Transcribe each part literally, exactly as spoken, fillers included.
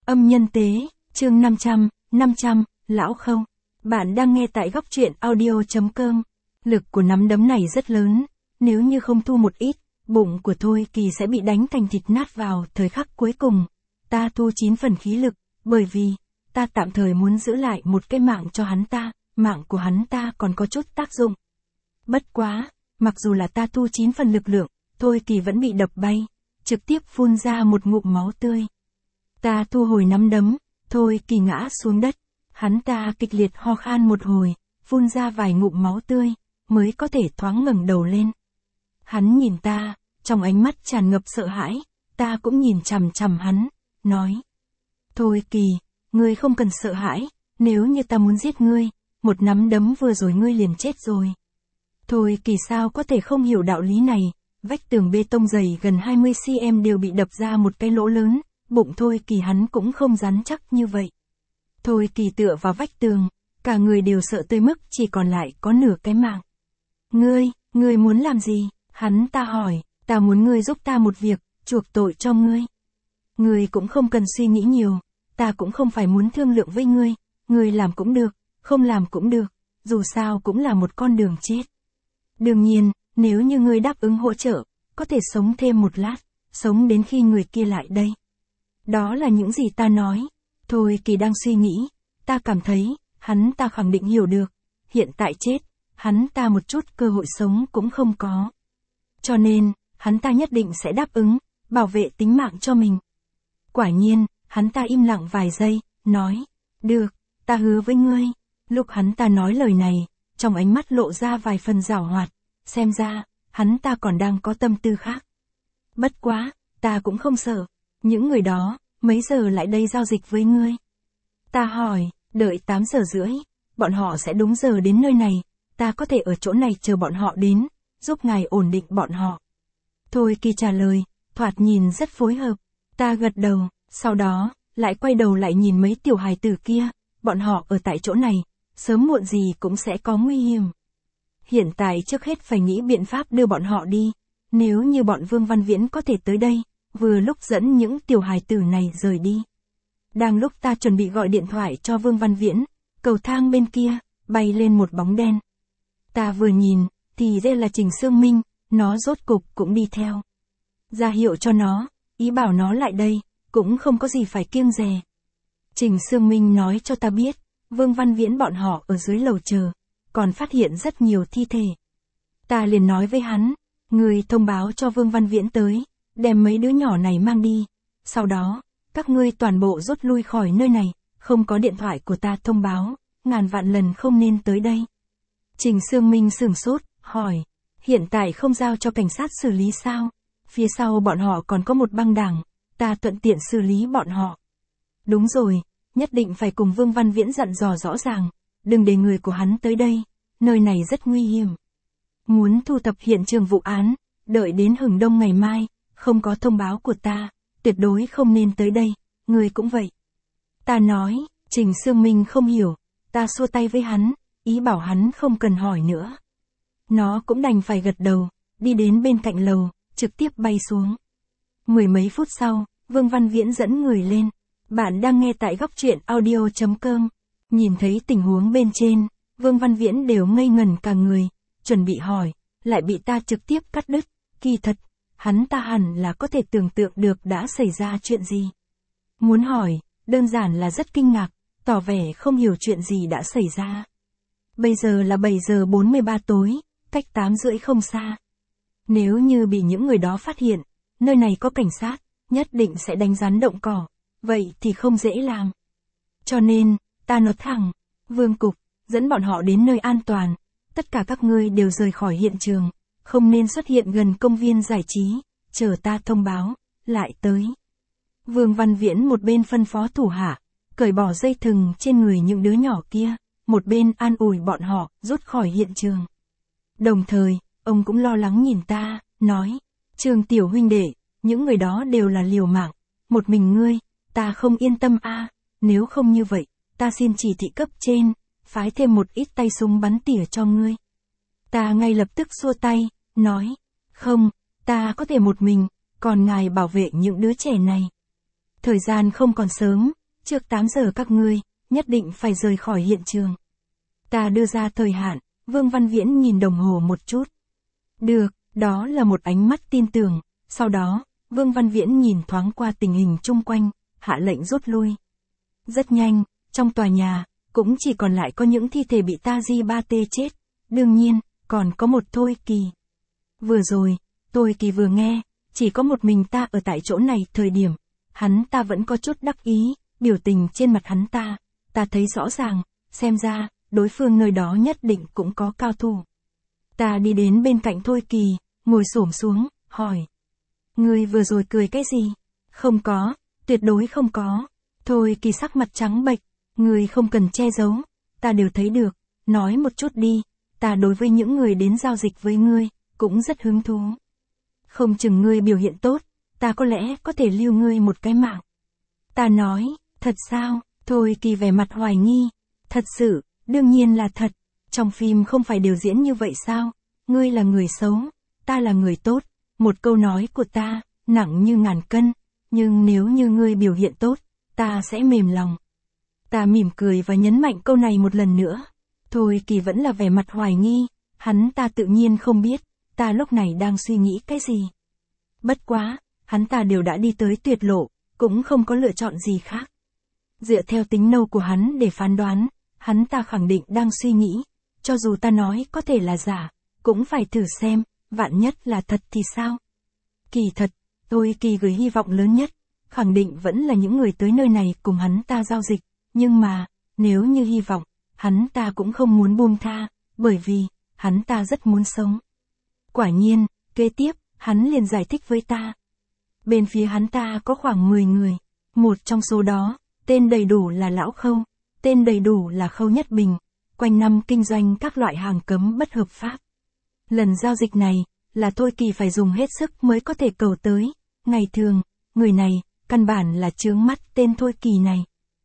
Âm nhân tế, chương năm trăm, năm trăm, lão không. Bạn đang nghe tại góc truyện audio chấm com. Lực của nắm đấm này rất lớn, nếu như không thu một ít, bụng của Thôi Kỳ sẽ bị đánh thành thịt nát vào thời khắc cuối cùng. Ta thu chín phần khí lực, bởi vì, ta tạm thời muốn giữ lại một cái mạng cho hắn ta, mạng của hắn ta còn có chút tác dụng. Bất quá, mặc dù là ta thu chín phần lực lượng, Thôi Kỳ vẫn bị đập bay, trực tiếp phun ra một ngụm máu tươi. Ta thu hồi nắm đấm, Thôi Kỳ ngã xuống đất, hắn ta kịch liệt ho khan một hồi, phun ra vài ngụm máu tươi, mới có thể thoáng ngẩng đầu lên. Hắn nhìn ta, trong ánh mắt tràn ngập sợ hãi, ta cũng nhìn chằm chằm hắn, nói. Thôi Kỳ, ngươi không cần sợ hãi, nếu như ta muốn giết ngươi, một nắm đấm vừa rồi ngươi liền chết rồi. Thôi Kỳ sao có thể không hiểu đạo lý này, vách tường bê tông dày gần hai mươi xăng-ti-mét đều bị đập ra một cái lỗ lớn, bụng Thôi Kỳ hắn cũng không rắn chắc như vậy. Thôi Kỳ tựa vào vách tường, cả người đều sợ tới mức chỉ còn lại có nửa cái mạng. Ngươi, ngươi muốn làm gì? Hắn ta hỏi, ta muốn ngươi giúp ta một việc, chuộc tội cho ngươi. Ngươi cũng không cần suy nghĩ nhiều, ta cũng không phải muốn thương lượng với ngươi, ngươi làm cũng được, không làm cũng được, dù sao cũng là một con đường chết. Đương nhiên, nếu như ngươi đáp ứng hỗ trợ, có thể sống thêm một lát, sống đến khi người kia lại đây. Đó là những gì ta nói. Thôi Kỳ đang suy nghĩ, ta cảm thấy, hắn ta khẳng định hiểu được, hiện tại chết, hắn ta một chút cơ hội sống cũng không có. Cho nên, hắn ta nhất định sẽ đáp ứng, bảo vệ tính mạng cho mình. Quả nhiên, hắn ta im lặng vài giây, nói, được, ta hứa với ngươi. Lúc hắn ta nói lời này, trong ánh mắt lộ ra vài phần giảo hoạt, xem ra, hắn ta còn đang có tâm tư khác. Bất quá, ta cũng không sợ, những người đó, mấy giờ lại đây giao dịch với ngươi? Ta hỏi, đợi tám giờ rưỡi, bọn họ sẽ đúng giờ đến nơi này, ta có thể ở chỗ này chờ bọn họ đến, giúp ngài ổn định bọn họ. Thôi Kỳ trả lời, thoạt nhìn rất phối hợp, ta gật đầu, sau đó, lại quay đầu lại nhìn mấy tiểu hài tử kia, bọn họ ở tại chỗ này, sớm muộn gì cũng sẽ có nguy hiểm. Hiện tại trước hết phải nghĩ biện pháp đưa bọn họ đi, nếu như bọn Vương Văn Viễn có thể tới đây, vừa lúc dẫn những tiểu hài tử này rời đi. Đang lúc ta chuẩn bị gọi điện thoại cho Vương Văn Viễn, cầu thang bên kia, bay lên một bóng đen. Ta vừa nhìn, thì ra là Trình Sương Minh, nó rốt cục cũng đi theo. Ra hiệu cho nó, ý bảo nó lại đây, cũng không có gì phải kiêng dè. Trình Sương Minh nói cho ta biết, Vương Văn Viễn bọn họ ở dưới lầu chờ, còn phát hiện rất nhiều thi thể. Ta liền nói với hắn, người thông báo cho Vương Văn Viễn tới, đem mấy đứa nhỏ này mang đi, sau đó, các ngươi toàn bộ rút lui khỏi nơi này, không có điện thoại của ta thông báo, ngàn vạn lần không nên tới đây. Trình Sương Minh sửng sốt, hỏi, hiện tại không giao cho cảnh sát xử lý sao? Phía sau bọn họ còn có một băng đảng, ta thuận tiện xử lý bọn họ. Đúng rồi, nhất định phải cùng Vương Văn Viễn dặn dò rõ ràng, đừng để người của hắn tới đây, nơi này rất nguy hiểm. Muốn thu thập hiện trường vụ án, đợi đến hừng đông ngày mai, không có thông báo của ta, tuyệt đối không nên tới đây, người cũng vậy. Ta nói, Trình Sương Minh không hiểu, ta xua tay với hắn, ý bảo hắn không cần hỏi nữa. Nó cũng đành phải gật đầu, đi đến bên cạnh lầu, trực tiếp bay xuống. Mười mấy phút sau, Vương Văn Viễn dẫn người lên. Bạn đang nghe tại góc truyện audio chấm com. Nhìn thấy tình huống bên trên, Vương Văn Viễn đều ngây ngẩn cả người, chuẩn bị hỏi, lại bị ta trực tiếp cắt đứt. Kỳ thật, hắn ta hẳn là có thể tưởng tượng được đã xảy ra chuyện gì. Muốn hỏi, đơn giản là rất kinh ngạc, tỏ vẻ không hiểu chuyện gì đã xảy ra. Bây giờ là bảy giờ bốn mươi ba tối, cách tám rưỡi không xa. Nếu như bị những người đó phát hiện, nơi này có cảnh sát, nhất định sẽ đánh rắn động cỏ, vậy thì không dễ làm. Cho nên, ta nói thẳng, Vương Cục, dẫn bọn họ đến nơi an toàn, tất cả các ngươi đều rời khỏi hiện trường, không nên xuất hiện gần công viên giải trí, chờ ta thông báo, lại tới. Vương Văn Viễn một bên phân phó thủ hạ, cởi bỏ dây thừng trên người những đứa nhỏ kia, một bên an ủi bọn họ, rút khỏi hiện trường. Đồng thời, ông cũng lo lắng nhìn ta, nói, Trường tiểu huynh đệ, những người đó đều là liều mạng, một mình ngươi, ta không yên tâm a, nếu không như vậy, ta xin chỉ thị cấp trên, phái thêm một ít tay súng bắn tỉa cho ngươi. Ta ngay lập tức xua tay, nói, không, ta có thể một mình, còn ngài bảo vệ những đứa trẻ này. Thời gian không còn sớm, Trước tám giờ các ngươi, nhất định phải rời khỏi hiện trường. Ta đưa ra thời hạn, Vương Văn Viễn nhìn đồng hồ một chút. Được, đó là một ánh mắt tin tưởng, sau đó, Vương Văn Viễn nhìn thoáng qua tình hình chung quanh, hạ lệnh rút lui. Rất nhanh, trong tòa nhà, cũng chỉ còn lại có những thi thể bị Taji ba tê chết, đương nhiên, còn có một Thôi Kỳ. Vừa rồi, Thôi Kỳ vừa nghe, chỉ có một mình ta ở tại chỗ này thời điểm, hắn ta vẫn có chút đắc ý, biểu tình trên mặt hắn ta, ta thấy rõ ràng, xem ra, đối phương nơi đó nhất định cũng có cao thủ. Ta đi đến bên cạnh Thôi Kỳ, ngồi xổm xuống, hỏi. Ngươi vừa rồi cười cái gì? Không có, tuyệt đối không có. Thôi Kỳ sắc mặt trắng bệch, ngươi không cần che giấu, ta đều thấy được, nói một chút đi, ta đối với những người đến giao dịch với ngươi, cũng rất hứng thú. Không chừng ngươi biểu hiện tốt, ta có lẽ có thể lưu ngươi một cái mạng. Ta nói, thật sao? Thôi Kỳ vẻ mặt hoài nghi. Thật sự, đương nhiên là thật. Trong phim không phải đều diễn như vậy sao? Ngươi là người xấu, ta là người tốt. Một câu nói của ta, nặng như ngàn cân. Nhưng nếu như ngươi biểu hiện tốt, ta sẽ mềm lòng. Ta mỉm cười và nhấn mạnh câu này một lần nữa. Thôi Kỳ vẫn là vẻ mặt hoài nghi. Hắn ta tự nhiên không biết, ta lúc này đang suy nghĩ cái gì. Bất quá, hắn ta đều đã đi tới tuyệt lộ, cũng không có lựa chọn gì khác. Dựa theo tính nâu của hắn để phán đoán, hắn ta khẳng định đang suy nghĩ, cho dù ta nói có thể là giả, cũng phải thử xem, vạn nhất là thật thì sao. Kỳ thật, Thôi Kỳ gửi hy vọng lớn nhất, khẳng định vẫn là những người tới nơi này cùng hắn ta giao dịch, nhưng mà, nếu như hy vọng, hắn ta cũng không muốn buông tha, bởi vì, hắn ta rất muốn sống. Quả nhiên, kế tiếp, hắn liền giải thích với ta. Bên phía hắn ta có khoảng mười người, một trong số đó, tên đầy đủ là Lão Khâu, tên đầy đủ là Khâu Nhất Bình, quanh năm kinh doanh các loại hàng cấm bất hợp pháp. Lần giao dịch này, là Thôi Kỳ phải dùng hết sức mới có thể cầu tới, ngày thường, người này, căn bản là chướng mắt tên Thôi Kỳ này.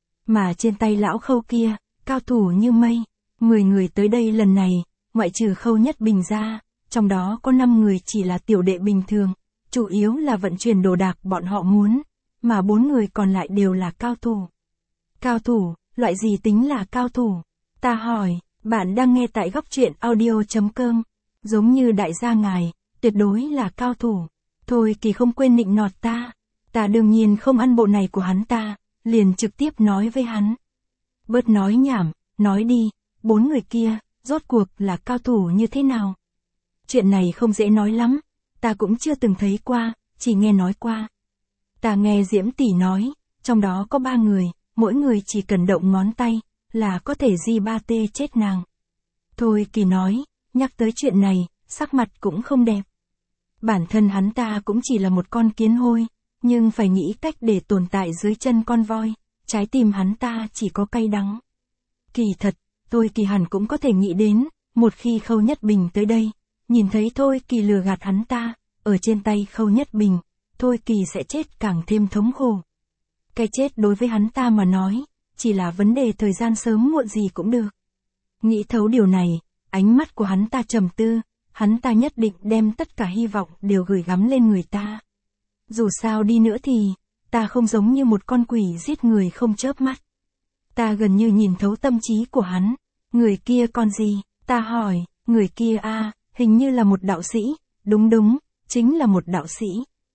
Mà trên tay Lão Khâu kia, cao thủ như mây, mười người tới đây lần này, ngoại trừ Khâu Nhất Bình ra, trong đó có năm người chỉ là tiểu đệ bình thường, chủ yếu là vận chuyển đồ đạc bọn họ muốn, mà bốn người còn lại đều là cao thủ. Cao thủ, loại gì tính là cao thủ? Ta hỏi, bạn đang nghe tại góc truyện audio chấm com, giống như đại gia ngài, tuyệt đối là cao thủ. Thôi Kỳ không quên nịnh nọt ta, ta đương nhiên không ăn bộ này của hắn ta, liền trực tiếp nói với hắn. Bớt nói nhảm, nói đi, bốn người kia, rốt cuộc là cao thủ như thế nào? Chuyện này không dễ nói lắm, ta cũng chưa từng thấy qua, chỉ nghe nói qua. Ta nghe Diễm tỷ nói, trong đó có ba người, mỗi người chỉ cần động ngón tay, là có thể di ba tê chết nàng. Thôi Kỳ nói, nhắc tới chuyện này, sắc mặt cũng không đẹp. Bản thân hắn ta cũng chỉ là một con kiến hôi, nhưng phải nghĩ cách để tồn tại dưới chân con voi, trái tim hắn ta chỉ có cay đắng. Kỳ thật, Thôi Kỳ hẳn cũng có thể nghĩ đến, một khi Khâu Nhất Bình tới đây, nhìn thấy Thôi Kỳ lừa gạt hắn ta, ở trên tay Khâu Nhất Bình, Thôi Kỳ sẽ chết càng thêm thống khổ. Cái chết đối với hắn ta mà nói, chỉ là vấn đề thời gian sớm muộn gì cũng được. Nghĩ thấu điều này, ánh mắt của hắn ta trầm tư, hắn ta nhất định đem tất cả hy vọng đều gửi gắm lên người ta. Dù sao đi nữa thì, ta không giống như một con quỷ giết người không chớp mắt. Ta gần như nhìn thấu tâm trí của hắn. Người kia con gì? Ta hỏi, người kia a, hình như là một đạo sĩ, đúng đúng, chính là một đạo sĩ.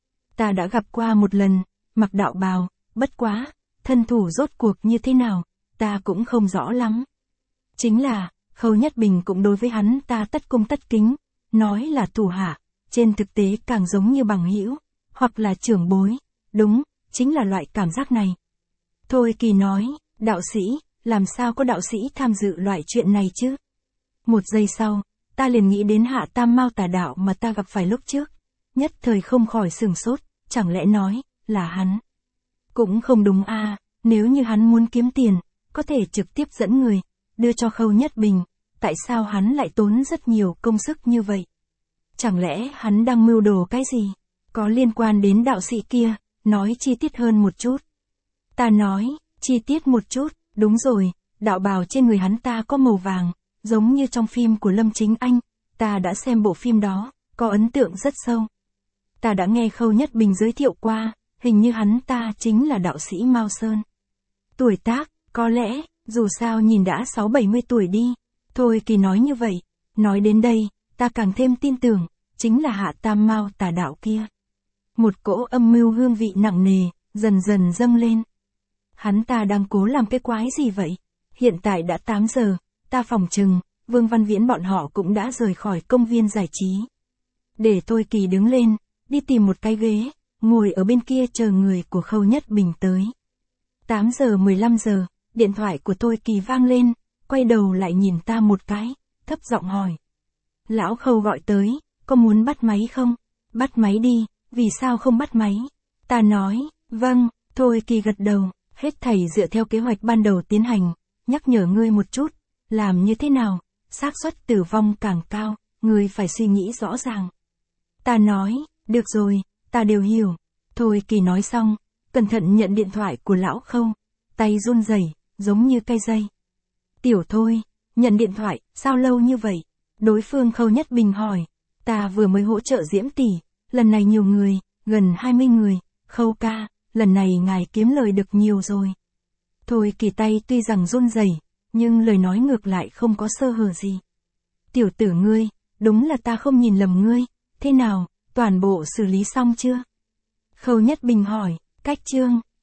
Ta đã gặp qua một lần, mặc đạo bào, bất quá, thân thủ rốt cuộc như thế nào, ta cũng không rõ lắm. Chính là, Khâu Nhất Bình cũng đối với hắn ta tất cung tất kính, nói là thủ hạ, trên thực tế càng giống như bằng hữu, hoặc là trưởng bối, đúng, chính là loại cảm giác này. Thôi Kỳ nói, đạo sĩ, làm sao có đạo sĩ tham dự loại chuyện này chứ? Một giây sau, ta liền nghĩ đến Hạ Tam Mao tà đạo mà ta gặp phải lúc trước, nhất thời không khỏi sửng sốt, chẳng lẽ nói, là hắn? Cũng không đúng a, nếu như hắn muốn kiếm tiền, có thể trực tiếp dẫn người, đưa cho Khâu Nhất Bình, tại sao hắn lại tốn rất nhiều công sức như vậy? Chẳng lẽ hắn đang mưu đồ cái gì? Có liên quan đến đạo sĩ kia, nói chi tiết hơn một chút. Ta nói, chi tiết một chút, đúng rồi, đạo bào trên người hắn ta có màu vàng, giống như trong phim của Lâm Chính Anh, ta đã xem bộ phim đó, có ấn tượng rất sâu. Ta đã nghe Khâu Nhất Bình giới thiệu qua, hình như hắn ta chính là đạo sĩ Mao Sơn. Tuổi tác, có lẽ, dù sao nhìn đã sáu bảy mươi tuổi đi. Thôi Kỳ nói như vậy. Nói đến đây, ta càng thêm tin tưởng, chính là Hạ Tam Mao tà đạo kia. Một cỗ âm mưu hương vị nặng nề, dần dần dâng lên. Hắn ta đang cố làm cái quái gì vậy? Hiện tại đã tám giờ, ta phỏng chừng, Vương Văn Viễn bọn họ cũng đã rời khỏi công viên giải trí. Để Thôi Kỳ đứng lên, đi tìm một cái ghế, ngồi ở bên kia chờ người của Khâu Nhất Bình tới. tám giờ mười lăm giờ, điện thoại của Thôi Kỳ vang lên, quay đầu lại nhìn ta một cái, thấp giọng hỏi. Lão Khâu gọi tới, có muốn bắt máy không? Bắt máy đi, vì sao không bắt máy? Ta nói, vâng, Thôi Kỳ gật đầu, hết thảy dựa theo kế hoạch ban đầu tiến hành, nhắc nhở ngươi một chút, làm như thế nào, xác suất tử vong càng cao, ngươi phải suy nghĩ rõ ràng. Ta nói, được rồi, ta đều hiểu. Thôi Kỳ nói xong, cẩn thận nhận điện thoại của lão Khâu, tay run rẩy, giống như cây dây. Tiểu Thôi, nhận điện thoại, sao lâu như vậy? Đối phương Khâu Nhất Bình hỏi, ta vừa mới hỗ trợ Diễm tỷ, lần này nhiều người, gần hai mươi người, Khâu ca, lần này ngài kiếm lời được nhiều rồi. Thôi Kỳ tay tuy rằng run rẩy, nhưng lời nói ngược lại không có sơ hở gì. Tiểu tử ngươi, đúng là ta không nhìn lầm ngươi, thế nào, toàn bộ xử lý xong chưa? Khâu Nhất Bình hỏi, cách chương,